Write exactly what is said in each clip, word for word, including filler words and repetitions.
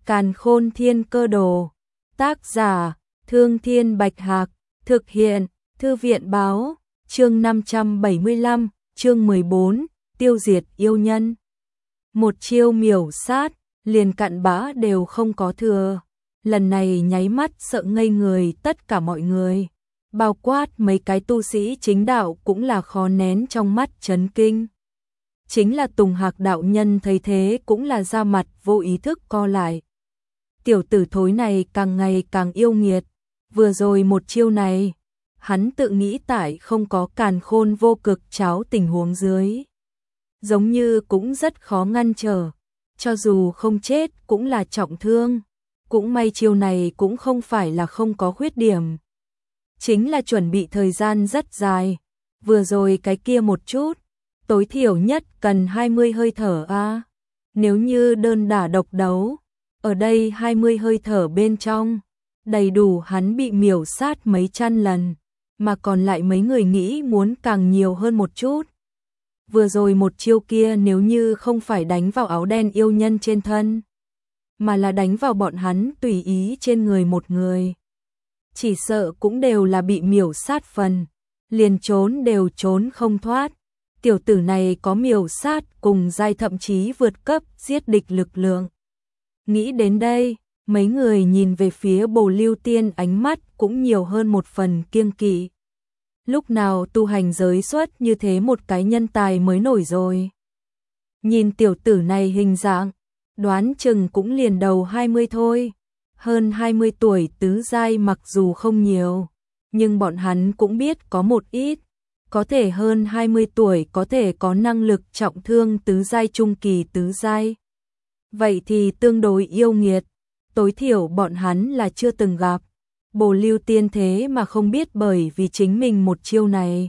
Càn Khôn Thiên Cơ Đồ. Tác giả: Thương Thiên Bạch Hạc. Thực hiện: Thư viện Báo. Chương năm trăm bảy mươi lăm, chương mười bốn, tiêu diệt yêu nhân. Một chiêu miểu sát, liền cặn bã đều không có thừa. Lần này nháy mắt sợ ngây người tất cả mọi người. Bao quát mấy cái tu sĩ chính đạo cũng là khó nén trong mắt chấn kinh. Chính là Tùng Hạc đạo nhân thấy thế cũng là da mặt vô ý thức co lại. Tiểu tử thối này càng ngày càng yêu nghiệt. Vừa rồi một chiêu này, hắn tự nghĩ tại không có càn khôn vô cực cháo tình huống dưới. Giống như cũng rất khó ngăn trở. Cho dù không chết cũng là trọng thương. Cũng may chiêu này cũng không phải là không có khuyết điểm. Chính là chuẩn bị thời gian rất dài. Vừa rồi cái kia một chút, tối thiểu nhất cần hai mươi hơi thở a. À. Nếu như đơn đả độc đấu, ở đây hai mươi hơi thở bên trong, đầy đủ hắn bị miểu sát mấy trăm lần, mà còn lại mấy người nghĩ muốn càng nhiều hơn một chút. Vừa rồi một chiêu kia nếu như không phải đánh vào áo đen yêu nhân trên thân, mà là đánh vào bọn hắn tùy ý trên người một người, chỉ sợ cũng đều là bị miểu sát phần, liền trốn đều trốn không thoát. Tiểu tử này có miểu sát cùng giai thậm chí vượt cấp giết địch lực lượng. Nghĩ đến đây, mấy người nhìn về phía Bồ Lưu Tiên ánh mắt cũng nhiều hơn một phần kiêng kỵ. Lúc nào tu hành giới xuất như thế một cái nhân tài mới nổi rồi. Nhìn tiểu tử này hình dạng, đoán chừng cũng liền đầu hai mươi thôi. Hơn hai mươi tuổi tứ giai mặc dù không nhiều, nhưng bọn hắn cũng biết có một ít. Có thể hơn hai mươi tuổi có thể có năng lực trọng thương tứ giai trung kỳ tứ giai. Vậy thì tương đối yêu nghiệt, tối thiểu bọn hắn là chưa từng gặp. Bồ Lưu Tiên thế mà không biết bởi vì chính mình một chiêu này.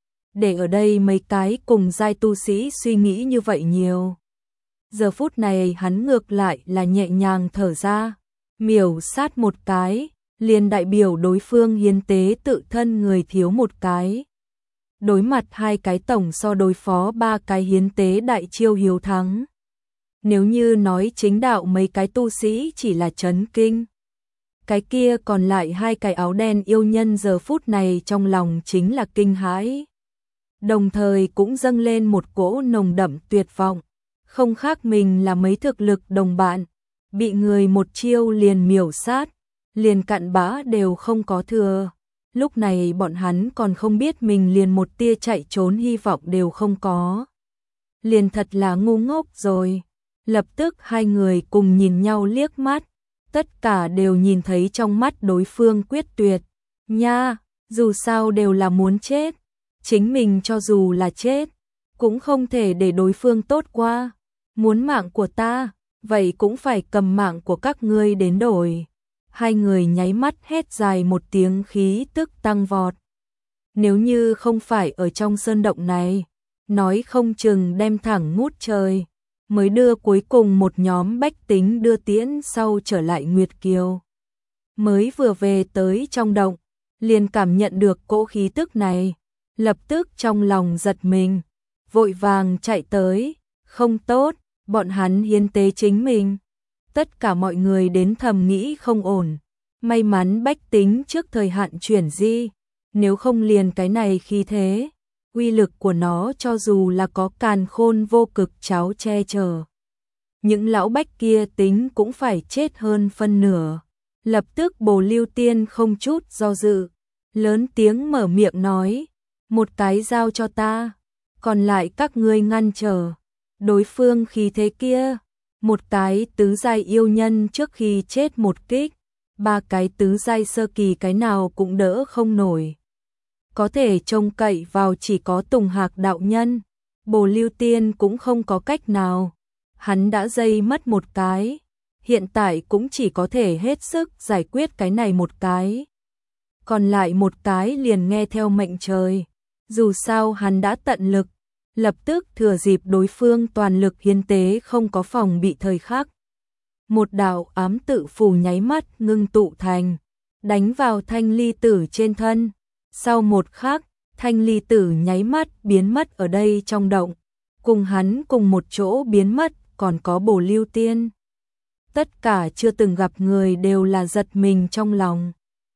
Để ở đây mấy cái cùng giai tu sĩ suy nghĩ như vậy nhiều. Giờ phút này hắn ngược lại là nhẹ nhàng thở ra, miểu sát một cái, liền đại biểu đối phương hiến tế tự thân người thiếu một cái. Đối mặt hai cái tổng so đối phó ba cái hiến tế đại chiêu hiếu thắng. Nếu như nói chính đạo mấy cái tu sĩ chỉ là chấn kinh, cái kia còn lại hai cái áo đen yêu nhân giờ phút này trong lòng chính là kinh hãi. Đồng thời cũng dâng lên một cỗ nồng đậm tuyệt vọng, không khác mình là mấy thực lực đồng bạn, bị người một chiêu liền miểu sát, liền cặn bã đều không có thừa. Lúc này bọn hắn còn không biết mình liền một tia chạy trốn hy vọng đều không có. Liền thật là ngu ngốc rồi. Lập tức hai người cùng nhìn nhau liếc mắt, tất cả đều nhìn thấy trong mắt đối phương quyết tuyệt. Nha, dù sao đều là muốn chết, chính mình cho dù là chết, cũng không thể để đối phương tốt qua. Muốn mạng của ta, vậy cũng phải cầm mạng của các ngươi đến đổi. Hai người nháy mắt hét dài một tiếng khí tức tăng vọt. Nếu như không phải ở trong sơn động này, nói không chừng đem thẳng ngút trời, mới đưa cuối cùng một nhóm bách tính đưa tiễn sau trở lại Nguyệt Kiều. Mới vừa về tới trong động, liền cảm nhận được cỗ khí tức này, lập tức trong lòng giật mình, vội vàng chạy tới, không tốt, bọn hắn hiến tế chính mình. Tất cả mọi người đến thầm nghĩ không ổn, may mắn bách tính trước thời hạn chuyển di, nếu không liền cái này khi thế, uy lực của nó cho dù là có càn khôn vô cực cháo che chở. Những lão bách kia tính cũng phải chết hơn phân nửa. Lập tức Bồ Lưu Tiên không chút do dự, lớn tiếng mở miệng nói, một cái giao cho ta, còn lại các ngươi ngăn trở. Đối phương khi thế kia, một cái tứ giai yêu nhân trước khi chết một kích, ba cái tứ giai sơ kỳ cái nào cũng đỡ không nổi. Có thể trông cậy vào chỉ có Tùng Hạc đạo nhân, Bồ Lưu Tiên cũng không có cách nào. Hắn đã dây mất một cái, hiện tại cũng chỉ có thể hết sức giải quyết cái này một cái. Còn lại một cái liền nghe theo mệnh trời, dù sao hắn đã tận lực, lập tức thừa dịp đối phương toàn lực hiến tế không có phòng bị thời khắc. Một đạo ám tự phù nháy mắt ngưng tụ thành, đánh vào thanh ly tử trên thân. Sau một khắc, thanh ly tử nháy mắt biến mất ở đây trong động, cùng hắn cùng một chỗ biến mất còn có Bồ Lưu Tiên. tất cả chưa từng gặp người đều là giật mình trong lòng.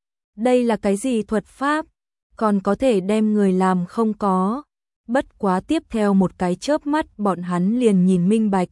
Đây là cái gì thuật pháp, còn có thể đem người làm không có. Bất quá tiếp theo một cái chớp mắt bọn hắn liền nhìn minh bạch.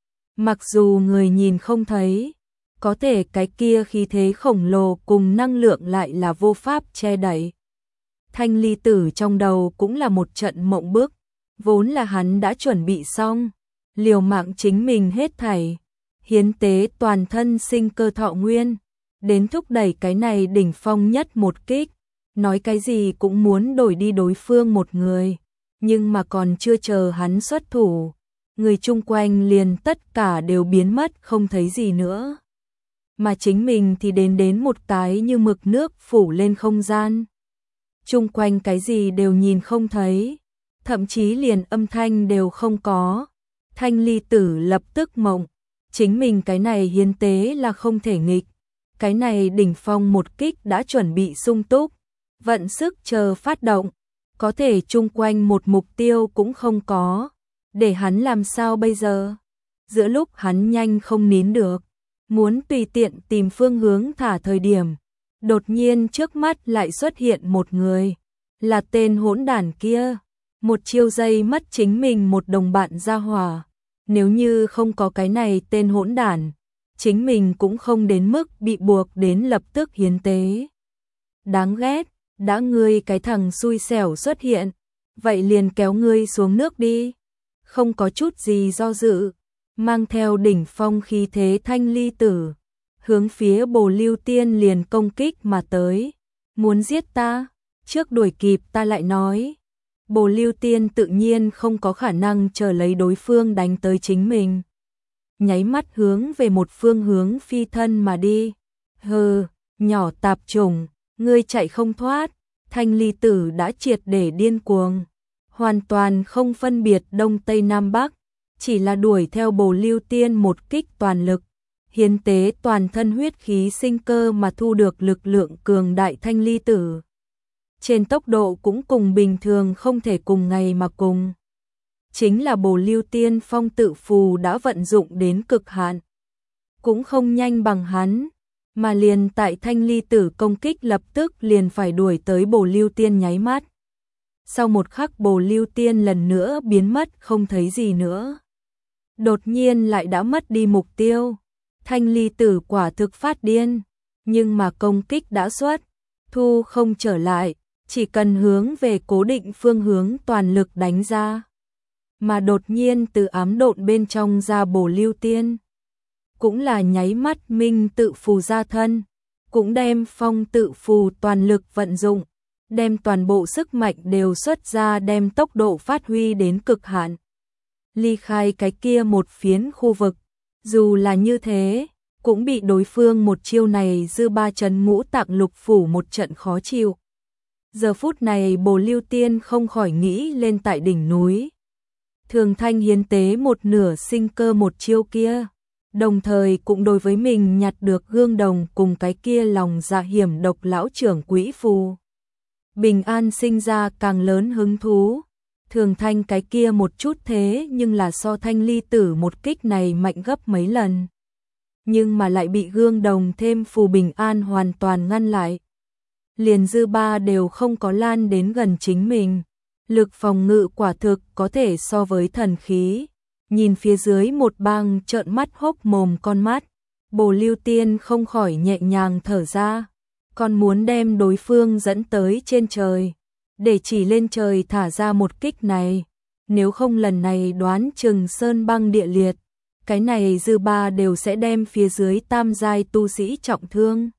Mặc dù người nhìn không thấy, có thể cái kia khí thế khổng lồ cùng năng lượng lại là vô pháp che đậy. Thanh ly tử trong đầu cũng là một trận mộng bức, vốn là hắn đã chuẩn bị xong, liều mạng chính mình hết thảy, hiến tế toàn thân sinh cơ thọ nguyên, đến thúc đẩy cái này đỉnh phong nhất một kích, nói cái gì cũng muốn đổi đi đối phương một người, nhưng mà còn chưa chờ hắn xuất thủ, người chung quanh liền tất cả đều biến mất không thấy gì nữa. Mà chính mình thì đến đến một cái như mực nước phủ lên không gian. Chung quanh cái gì đều nhìn không thấy, thậm chí liền âm thanh đều không có. Thanh ly tử lập tức mộng, chính mình cái này hiến tế là không thể nghịch, cái này đỉnh phong một kích đã chuẩn bị sung túc, vận sức chờ phát động, có thể chung quanh một mục tiêu cũng không có, để hắn làm sao bây giờ? Giữa lúc hắn nhanh không nín được, muốn tùy tiện tìm phương hướng thả thời điểm, đột nhiên trước mắt lại xuất hiện một người, là tên hỗn đản kia, một chiêu giây mất chính mình một đồng bạn ra hỏa, nếu như không có cái này tên hỗn đản, chính mình cũng không đến mức bị buộc đến lập tức hiến tế. Đáng ghét, đã ngươi cái thằng xui xẻo xuất hiện, vậy liền kéo ngươi xuống nước đi, không có chút gì do dự, mang theo đỉnh phong khí thế thanh ly tử, hướng phía Bồ Lưu Tiên liền công kích mà tới, muốn giết ta, trước đuổi kịp ta lại nói. Bồ Lưu Tiên tự nhiên không có khả năng chờ lấy đối phương đánh tới chính mình, nháy mắt hướng về một phương hướng phi thân mà đi. Hừ, nhỏ tạp chủng, ngươi chạy không thoát. Thanh ly tử đã triệt để điên cuồng, hoàn toàn không phân biệt đông tây nam bắc, chỉ là đuổi theo Bồ Lưu Tiên một kích toàn lực, hiến tế toàn thân huyết khí sinh cơ mà thu được lực lượng cường đại. Thanh ly tử trên tốc độ cũng cùng bình thường không thể cùng ngày mà cùng, chính là Bồ Lưu Tiên phong tự phù đã vận dụng đến cực hạn, cũng không nhanh bằng hắn, mà liền tại thanh ly tử công kích lập tức liền phải đuổi tới Bồ Lưu Tiên nháy mắt. Sau một khắc Bồ Lưu Tiên lần nữa biến mất không thấy gì nữa. Đột nhiên lại đã mất đi mục tiêu. Thanh ly tử quả thực phát điên, nhưng mà công kích đã xuất, thu không trở lại, chỉ cần hướng về cố định phương hướng toàn lực đánh ra. Mà đột nhiên từ ám độn bên trong ra Bồ Lưu Tiên, cũng là nháy mắt minh tự phù ra thân, cũng đem phong tự phù toàn lực vận dụng, đem toàn bộ sức mạnh đều xuất ra, đem tốc độ phát huy đến cực hạn, ly khai cái kia một phiến khu vực. Dù là như thế, cũng bị đối phương một chiêu này dư ba chấn ngũ tạng lục phủ một trận khó chịu. Giờ phút này Bồ Lưu Tiên không khỏi nghĩ lên tại đỉnh núi, thường thanh hiến tế một nửa sinh cơ một chiêu kia, đồng thời cũng đối với mình nhặt được gương đồng cùng cái kia lòng dạ hiểm độc lão trưởng quỹ phù bình an sinh ra càng lớn hứng thú. Thường thanh cái kia một chút thế nhưng là so thanh ly tử một kích này mạnh gấp mấy lần, nhưng mà lại bị gương đồng thêm phù bình an hoàn toàn ngăn lại, liền dư ba đều không có lan đến gần chính mình, lực phòng ngự quả thực có thể so với thần khí. Nhìn phía dưới một bang trợn mắt hốc mồm con mắt, Bồ Lưu Tiên không khỏi nhẹ nhàng thở ra, còn muốn đem đối phương dẫn tới trên trời, để chỉ lên trời thả ra một kích này, nếu không lần này đoán chừng sơn băng địa liệt, cái này dư ba đều sẽ đem phía dưới tam giai tu sĩ trọng thương.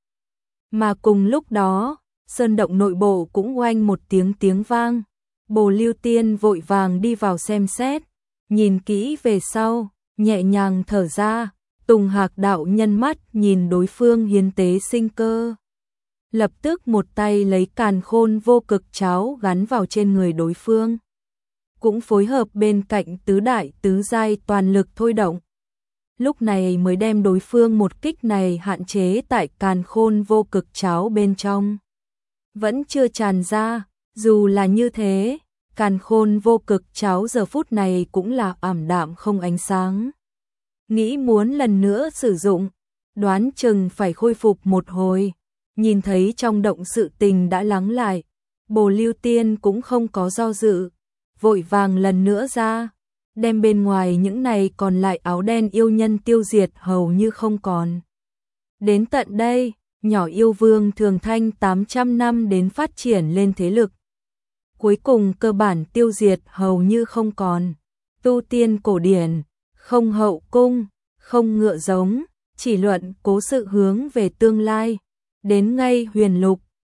Mà cùng lúc đó, sơn động nội bộ cũng oanh một tiếng tiếng vang, Bồ Lưu Tiên vội vàng đi vào xem xét, nhìn kỹ về sau, nhẹ nhàng thở ra, Tùng Hạc đạo nhân mắt nhìn đối phương hiến tế sinh cơ, lập tức một tay lấy càn khôn vô cực cháo gắn vào trên người đối phương, cũng phối hợp bên cạnh tứ đại tứ giai toàn lực thôi động, lúc này mới đem đối phương một kích này hạn chế tại càn khôn vô cực cháo bên trong, vẫn chưa tràn ra. Dù là như thế, càn khôn vô cực cháo giờ phút này cũng là ảm đạm không ánh sáng. Nghĩ muốn lần nữa sử dụng, đoán chừng phải khôi phục một hồi. Nhìn thấy trong động sự tình đã lắng lại, Bồ Lưu Tiên cũng không có do dự, vội vàng lần nữa ra, đem bên ngoài những này còn lại áo đen yêu nhân tiêu diệt hầu như không còn. Đến tận đây, nhỏ yêu vương Thường Thanh tám trăm năm đến phát triển lên thế lực. Cuối cùng cơ bản tiêu diệt hầu như không còn. Tu tiên cổ điển, không hậu cung, không ngựa giống, chỉ luận cố sự hướng về tương lai. Đến ngay huyền lục,